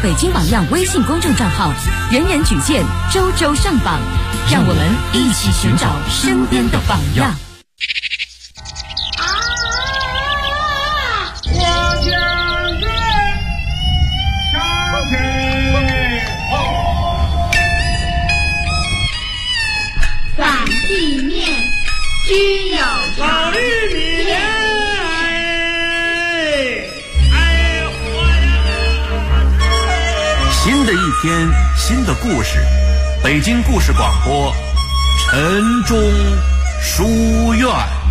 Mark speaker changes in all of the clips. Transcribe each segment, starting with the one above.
Speaker 1: 北京榜样微信公众账号，人人举荐，周周上榜，让我们一起寻找身边的榜样。
Speaker 2: 反地面均有
Speaker 3: 考虑你呢？
Speaker 4: 新的一天，新的故事，北京故事广播，晨钟书院。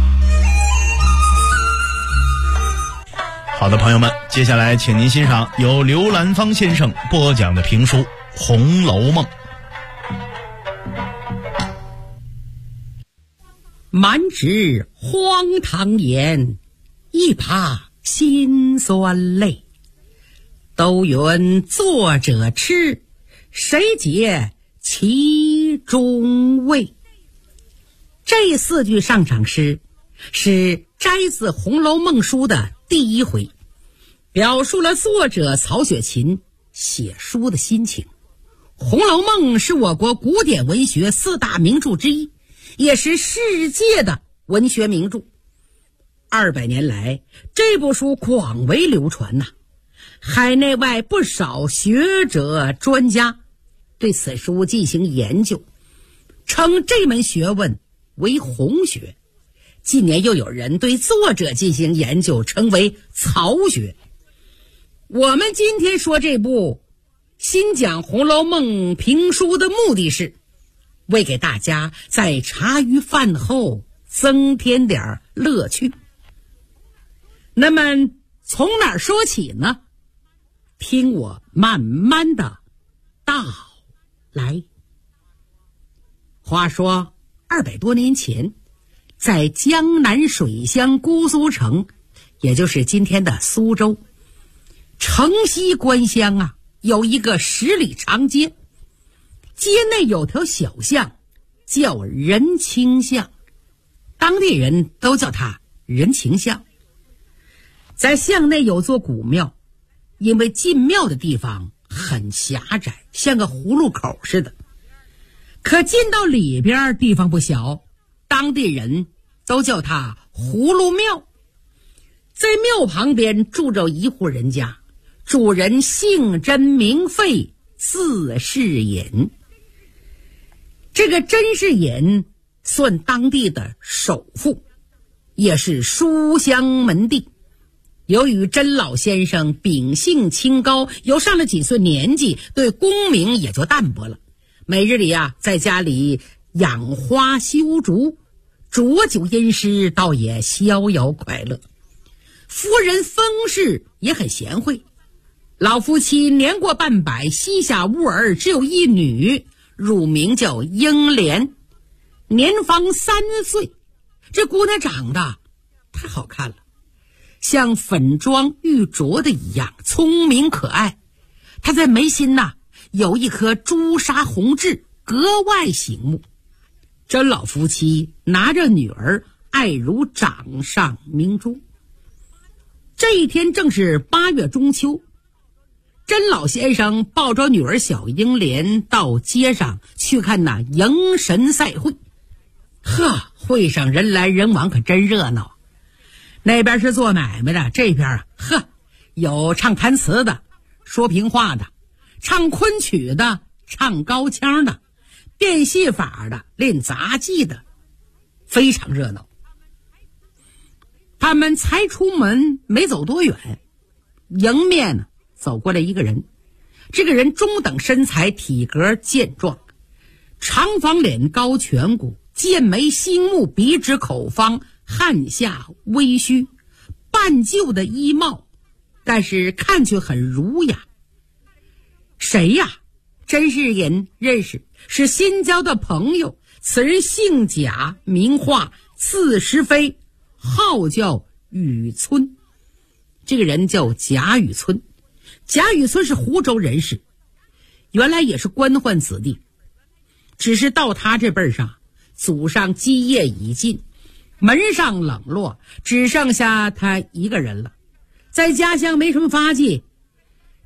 Speaker 5: 好的，朋友们，接下来请您欣赏由刘兰芳先生播讲的评书《红楼梦》。
Speaker 6: 满纸荒唐言，一把辛酸泪。都云作者痴，谁解其中味？这4句上场诗是摘自《红楼梦》书的第1回，表述了作者曹雪芹写书的心情。《红楼梦》是我国古典文学4大名著之一，也是世界的文学名著。200年来，这部书广为流传呐，海内外不少学者专家对此书进行研究，称这门学问为红学。近年又有人对作者进行研究，称为曹学。我们今天说这部新讲《红楼梦》评书的目的是为给大家在茶余饭后增添点乐趣。那么从哪儿说起呢？听我慢慢的道来。话说200多年前，在江南水乡姑苏城，也就是今天的苏州，城西关乡啊，有一个10里长街，街内有条小巷叫人情巷，当地人都叫它人情巷。在巷内有座古庙，因为进庙的地方很狭窄，像个葫芦口似的，可进到里边地方不小，当地人都叫它葫芦庙。在庙旁边住着一户人家，主人姓甄名费，字世隐。这个甄世隐算当地的首富，也是书香门第。由于甄老先生秉性清高，又上了几岁年纪，对功名也就淡薄了。每日里在家里养花修竹，浊酒吟诗，倒也逍遥快乐。夫人封氏也很贤惠，老夫妻年过半百，膝下无儿，只有一女，乳名叫英莲，年方3岁。这姑娘长得太好看了，像粉妆玉琢的一样，聪明可爱。她在眉心有一颗朱砂红痣，格外醒目。甄老夫妻拿着女儿爱如掌上明珠。这一天正是8月中秋，甄老先生抱着女儿小英莲到街上去看迎神赛会。会上人来人往，可真热闹。那边是做买卖的，这边有唱弹词的，说评话的，唱昆曲的，唱高腔的，变戏法的，练杂技的，非常热闹。他们才出门没走多远，迎面走过来一个人。这个人中等身材，体格健壮，长方脸，高颧骨，剑眉星目，鼻直口方，汗下微须，半旧的衣帽，但是看去很儒雅。谁呀？甄世隐认识，是新交的朋友。此人姓贾，名化，字时飞，号叫雨村。这个人叫贾雨村。贾雨村是湖州人士，原来也是官宦子弟，只是到他这辈上，祖上基业已尽，门上冷落，只剩下他一个人了。在家乡没什么发迹，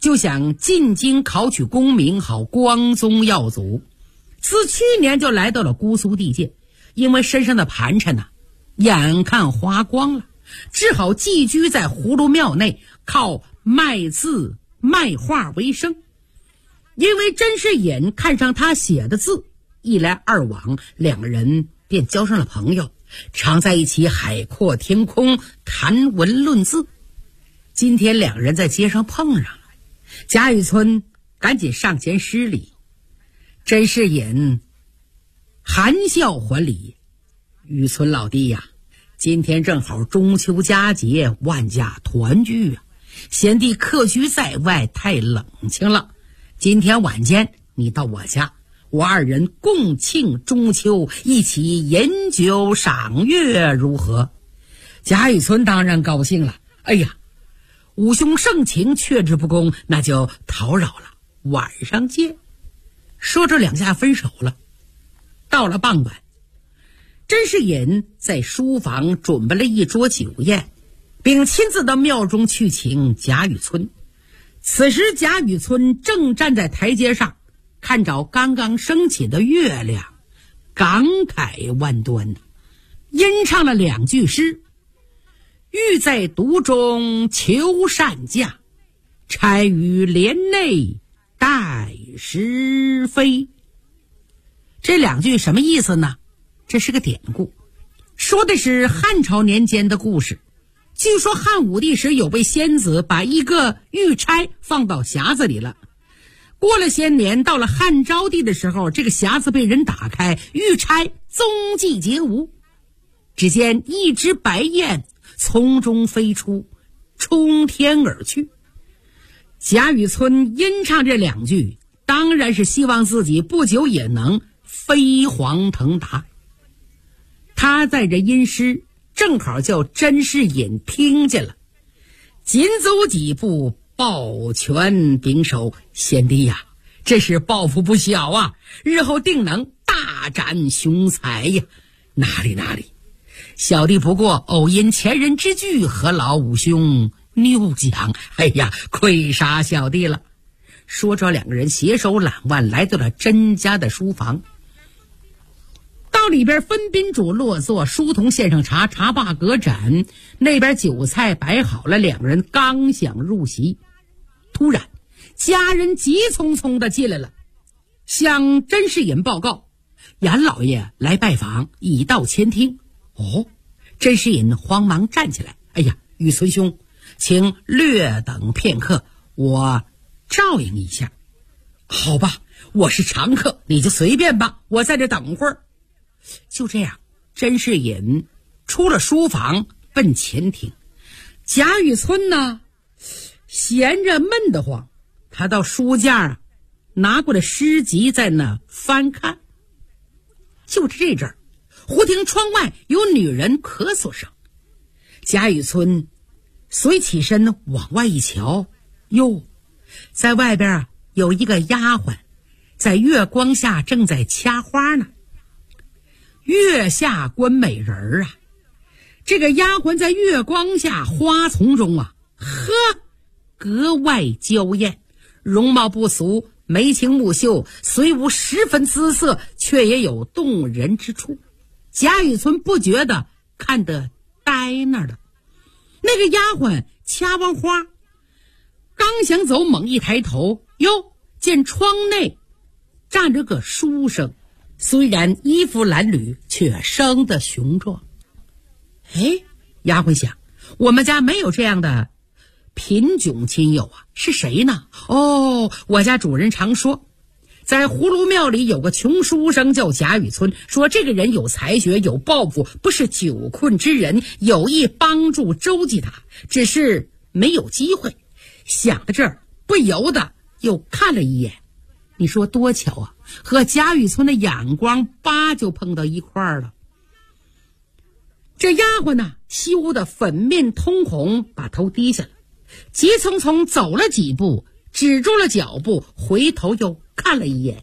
Speaker 6: 就想进京考取功名，好光宗耀祖。自去年就来到了姑苏地界，因为身上的盘缠眼看花光了，只好寄居在葫芦庙内，靠卖字卖画为生。因为甄士隐看上他写的字，一来二往，两个人便交上了朋友，常在一起海阔天空，谈文论字。今天两人在街上碰上了，贾雨村赶紧上前施礼，甄士隐含笑还礼：雨村老弟呀，今天正好中秋佳节，万家团聚啊，贤弟客居在外，太冷清了，今天晚间你到我家，我二人共庆中秋，一起饮酒赏月，如何？贾雨村当然高兴了，哎呀，吾兄盛情，却之不恭，那就叨扰了，晚上见。说着两下分手了。到了傍晚，甄士隐在书房准备了一桌酒宴，并亲自到庙中去请贾雨村。此时贾雨村正站在台阶上，看着刚刚升起的月亮，感慨万端，吟唱了2句诗：欲在独中求善价，差于帘内待时飞。这2句什么意思呢？这是个典故，说的是汉朝年间的故事。据说汉武帝时有位仙子把一个玉钗放到匣子里了，过了些年，到了汉昭帝的时候，这个匣子被人打开，玉钗踪迹皆无。只见一只白雁从中飞出，冲天而去。贾雨村吟唱这2句，当然是希望自己不久也能飞黄腾达。他在这吟诗，正好叫甄士隐听见了，紧走几步，抱拳拱手：贤弟呀，这是抱负不小啊，日后定能大展雄才呀。哪里，小弟不过偶因前人之句，何劳吾兄谬讲？哎呀，愧杀小弟了。说着，两个人携手揽腕来到了甄家的书房。到里边分宾主落座，书童献上茶，茶罢隔盏，那边酒菜摆好了，两个人刚想入席，突然家人急匆匆的进来了，向甄士隐报告：严老爷来拜访，已到前厅。哦，甄士隐慌忙站起来：哎呀，雨村兄，请略等片刻，我照应一下。好吧，我是常客，你就随便吧，我在这等会儿。就这样，甄士隐出了书房，奔前厅。贾雨村呢，闲着闷得慌，他到书架拿过了诗集，在那翻看。就这阵儿，忽听窗外有女人咳嗽声。贾雨村随起身往外一瞧，哟，在外边有一个丫鬟，在月光下正在掐花呢。月下观美人啊，这个丫鬟在月光下花丛中格外娇艳，容貌不俗，眉清目秀，虽无十分姿色，却也有动人之处。贾雨村不觉得看得呆那儿了。那个丫鬟掐完花，刚想走，猛一抬头，哟，见窗内站着个书生，虽然衣服褴褛，却生得雄壮。哎，丫鬟想，我们家没有这样的贫窘亲友啊，是谁呢？哦，我家主人常说，在葫芦庙里有个穷书生叫贾雨村，说这个人有才学，有抱负，不是久困之人，有意帮助周济他，只是没有机会。想到这儿，不由得又看了一眼。你说多巧啊，和贾雨村的眼光叭就碰到一块儿了。这丫鬟呢，羞得粉面通红，把头低下了，急匆匆走了几步，止住了脚步，回头又看了一眼。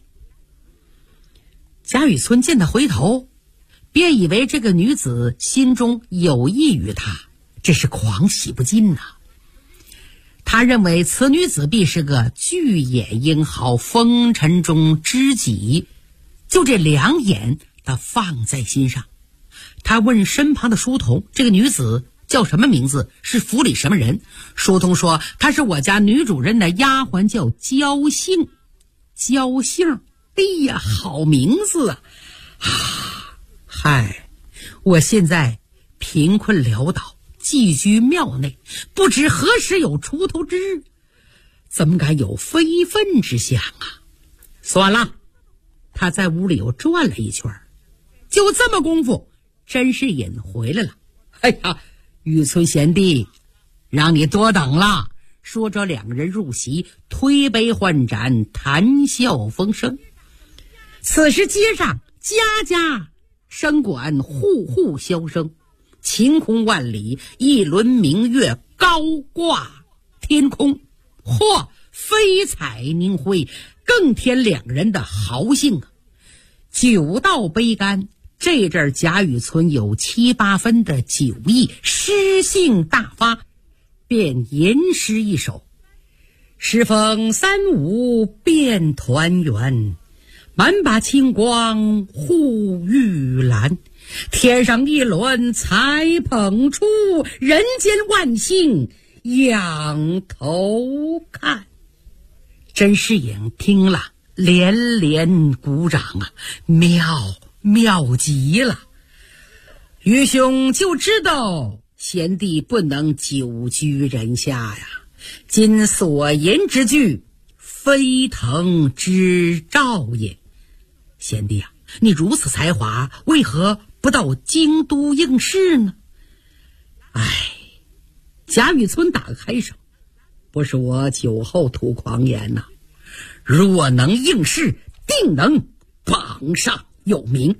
Speaker 6: 贾雨村见他回头，便以为这个女子心中有意于他，这是狂喜不尽呐。 他认为此女子必是个巨眼英豪，风尘中知己，就这2眼他放在心上。他问身旁的书童，这个女子叫什么名字，是府里什么人？书童说她是我家女主人的丫鬟，叫焦杏。焦杏，哎呀，好名字啊！嗨，我现在贫困潦倒，寄居庙内，不知何时有出头之日，怎么敢有非分之想啊？算了，他在屋里又转了一圈，就这么功夫，甄士隐回来了。哎呀，玉村贤弟，让你多等了。说着2个人入席，推杯换盏，谈笑风生。此时街上家家声管，户户箫声，晴空万里，一轮明月高挂天空，嚯，飞彩凝辉，更添2人的豪兴啊！酒到杯干，这阵儿贾雨村有7、8分的酒意，诗兴大发，便吟诗一首：时逢3、5便团圆，满把清光护玉兰，天上一轮才捧出，人间万幸仰头看。甄士隐听了连连鼓掌啊，妙极了。愚兄就知道贤弟不能久居人下呀，今所言之句，飞腾之兆也。贤弟啊，你如此才华，为何不到京都应试呢？贾雨村打个开声，不是我酒后吐狂言呐，若能应试，定能榜上有名。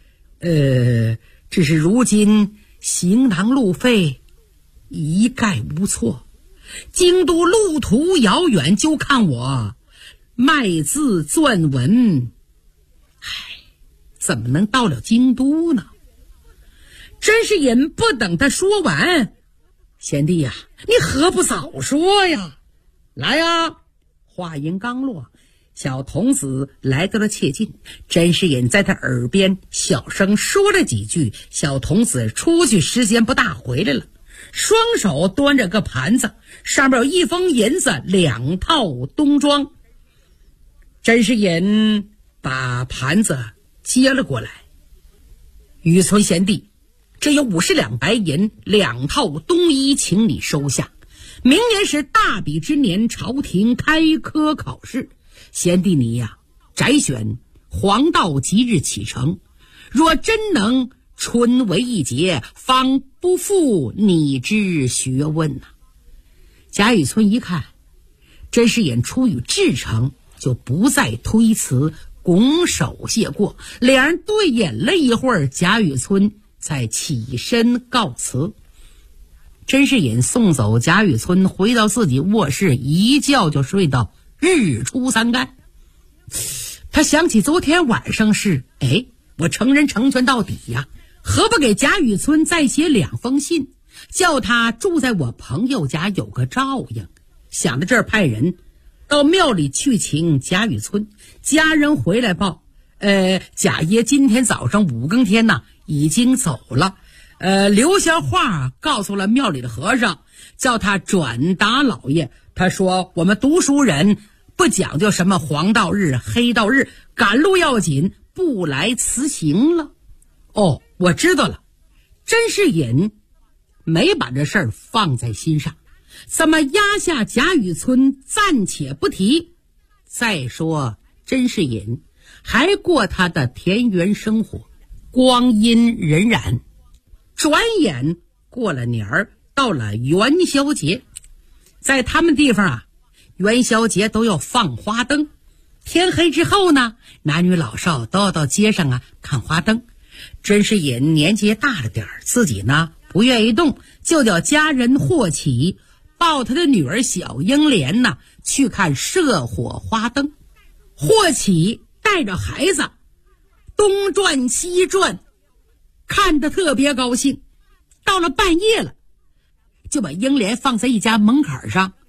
Speaker 6: 只是如今行囊路费，一概无措，京都路途遥远，就看我卖字撰文，怎么能到了京都呢？甄士隐不等他说完，贤弟呀，你何不早说呀？来呀！话音刚落，小童子来到了切近，甄士隐在他耳边小声说了几句，小童子出去时间不大，回来了，双手端着个盘子，上面有1封银子，2套冬装。甄士隐把盘子接了过来，雨村贤弟，这有50两白银，2套冬衣，请你收下。明年是大比之年，朝廷开科考试，贤弟你呀，摘选黄道吉日启程，若真能春为一节，方不负你之学问呐。贾雨村一看甄士隐出于至诚，就不再推辞，拱手谢过。两人对饮了一会儿，贾雨村才起身告辞。甄士隐送走贾雨村，回到自己卧室，一觉就睡到日出3竿。他想起昨天晚上是，我成人成全到底呀，何不给贾雨村再写2封信，叫他住在我朋友家有个照应。想到这儿，派人到庙里去请贾雨村。家人回来报，贾爷今天早上5更天呢，已经走了。留下话告诉了庙里的和尚，叫他转达老爷。他说我们读书人不讲究什么黄道日黑道日，赶路要紧，不来辞行了。哦，我知道了。甄士隐没把这事儿放在心上，怎么压下贾雨村暂且不提。再说甄士隐还过他的田园生活，光阴荏苒，转眼过了年儿，到了元宵节。在他们地方啊，元宵节都要放花灯，天黑之后呢，男女老少都要到街上啊看花灯。甄士隐年纪大了点儿，自己呢不愿意动，就叫家人霍启抱他的女儿小英莲呢去看射火花灯。霍启带着孩子东转西转，看得特别高兴。到了半夜了，就把英莲放在一家门槛上，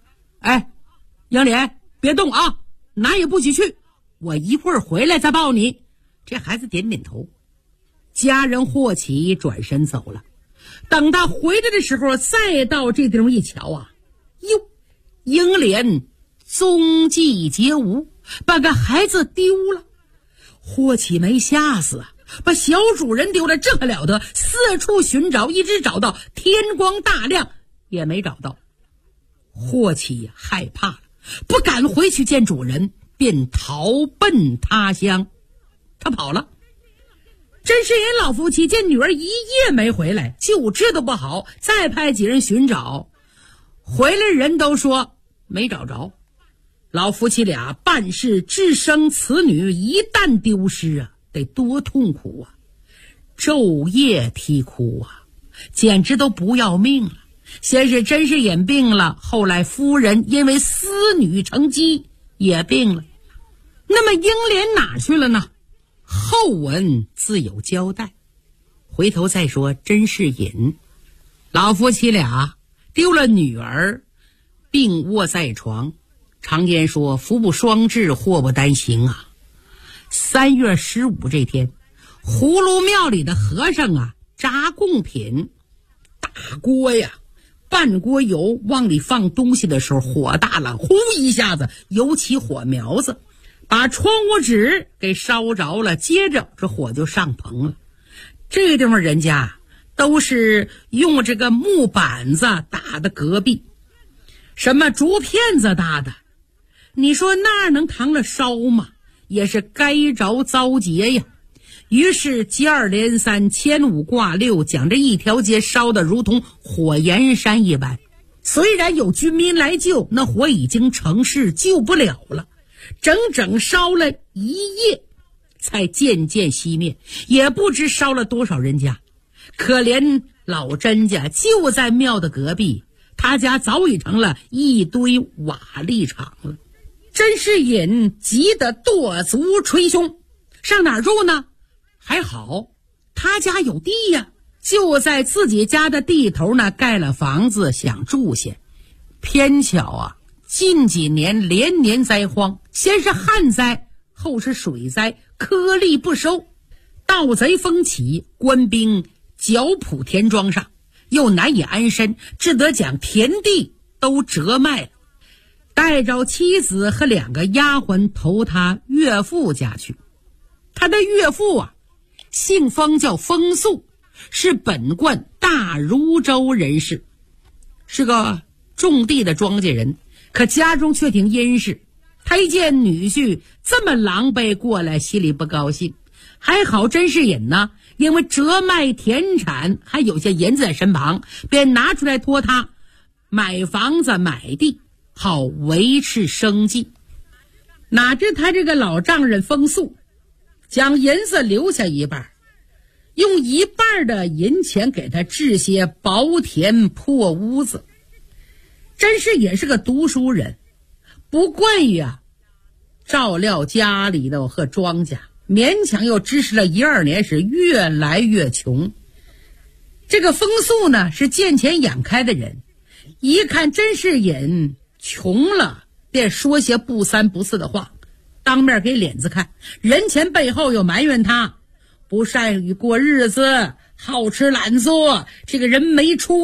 Speaker 6: 哎，英莲，别动啊，哪也不许去，我一会儿回来再抱你。这孩子点点头。家人霍启转身走了。等他回来的时候，再到这地方一瞧啊，哟，英莲踪迹皆无，把个孩子丢了。霍启没吓死啊，把小主人丢了，这还了得？四处寻找，一直找到天光大亮也没找到。霍启害怕了，不敢回去见主人，便逃奔他乡。他跑了。甄士隐老夫妻见女儿一夜没回来，就知道不好，再派几人寻找。回来人都说没找着。老夫妻俩半世只生此女，一旦丢失啊，得多痛苦啊！昼夜啼哭啊，简直都不要命了。先是甄士隐病了，后来夫人因为思女成疾也病了。那么英莲哪去了呢？后文自有交代。回头再说甄士隐，老夫妻俩丢了女儿，病卧在床。常言说福不双至，祸不单行啊。3月15这天，葫芦庙里的和尚啊扎贡品，大锅呀，半锅油，往里放东西的时候火大了，呼一下子油起火苗子，把窗户纸给烧着了，接着这火就上棚了。这个地方人家都是用这个木板子打的隔壁，什么竹片子搭的，你说那能扛了烧吗？也是该着遭劫呀。于是接二连三，牵五挂六，将这一条街烧得如同火焰山一般。虽然有军民来救，那火已经成势，救不了了。整整烧了一夜，才渐渐熄灭，也不知烧了多少人家。可怜老甄家就在庙的隔壁，他家早已成了一堆瓦砾场了。甄士隐急得跺足捶胸，上哪儿住呢？还好他家有地呀，就在自己家的地头呢盖了房子想住下。偏巧啊，近几年连年灾荒，先是旱灾，后是水灾，颗粒不收，盗贼蜂起，官兵剿捕田庄上，又难以安身，只得将田地都折卖了，带着妻子和2个丫鬟投他岳父家去。他的岳父啊，姓封，叫封肃，是本贯大如州人士，是个种地的庄稼人，可家中却挺殷实。他一见女婿这么狼狈过来，心里不高兴。还好甄士隐呢，因为折卖田产还有些银子在身旁，便拿出来托他买房子买地，好维持生计。哪知他这个老丈人封肃将银子留下一半，用一半的银钱给他置些薄田破屋子。甄士隐是个读书人，不惯于照料家里的和庄稼，勉强又支持了1-2年，是越来越穷。这个封肃呢是见钱眼开的人，一看甄士隐穷了，便说些不三不四的话，当面给脸子看，人前背后又埋怨他不善于过日子，好吃懒做，这个人没出